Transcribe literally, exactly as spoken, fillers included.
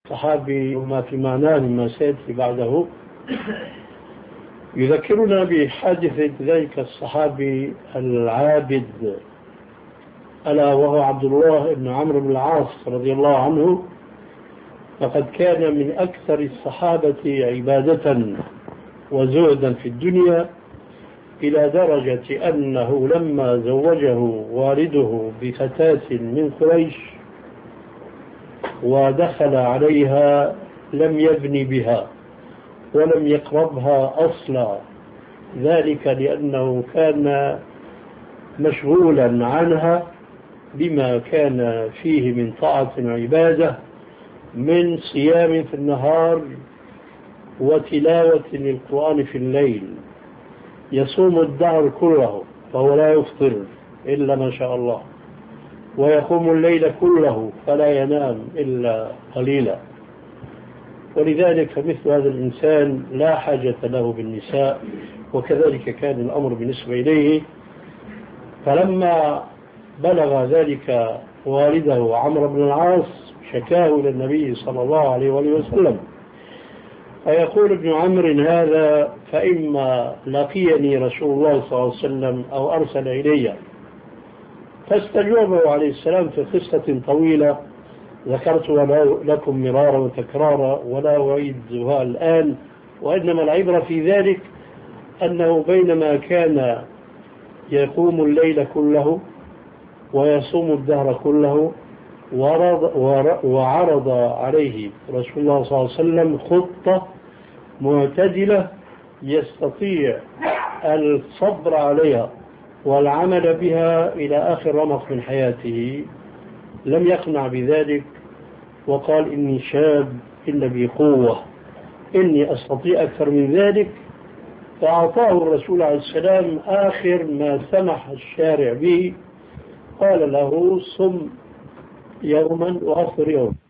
الصحابي وما في معناه مما سيأتي بعده يذكرنا بحادثة ذلك الصحابي العابد، ألا وهو عبد الله بن عمرو بن العاص رضي الله عنه. فقد كان من أكثر الصحابة عبادة وزهدا في الدنيا، إلى درجة أنه لما زوجه والده بفتاة من قريش ودخل عليها لم يبني بها ولم يقربها أصلا، ذلك لأنه كان مشغولا عنها بما كان فيه من طاعة وعبادة، من صيام في النهار وتلاوة للقرآن في الليل، يصوم الدهر كله فهو لا يفطر إلا ما شاء الله، ويقوم الليل كله فلا ينام إلا قليلا. ولذلك مثل هذا الإنسان لا حاجة له بالنساء، وكذلك كان الأمر بالنسبة إليه. فلما بلغ ذلك والده عمرو بن العاص شكاه إلى النبي صلى الله عليه وآله وسلم، فيقول ابن عمرو هذا فإما لقيني رسول الله صلى الله عليه وسلم أو أرسل إلي. فاستجابه عليه السلام في قصة طويلة ذكرتها لكم مرارا وتكرارا ولا أعيدها الآن، وإنما العبرة في ذلك أنه بينما كان يقوم الليل كله ويصوم الدهر كله وعرض عليه رسول الله صلى الله عليه وسلم خطة معتدلة يستطيع الصبر عليها والعمل بها إلى آخر رمق من حياته، لم يقنع بذلك وقال إني شاب إلا بي قوة، إني أستطيع أكثر من ذلك. فأعطاه الرسول عليه السلام آخر ما سمح الشارع به، قال له صم يوما وأفطر يوم.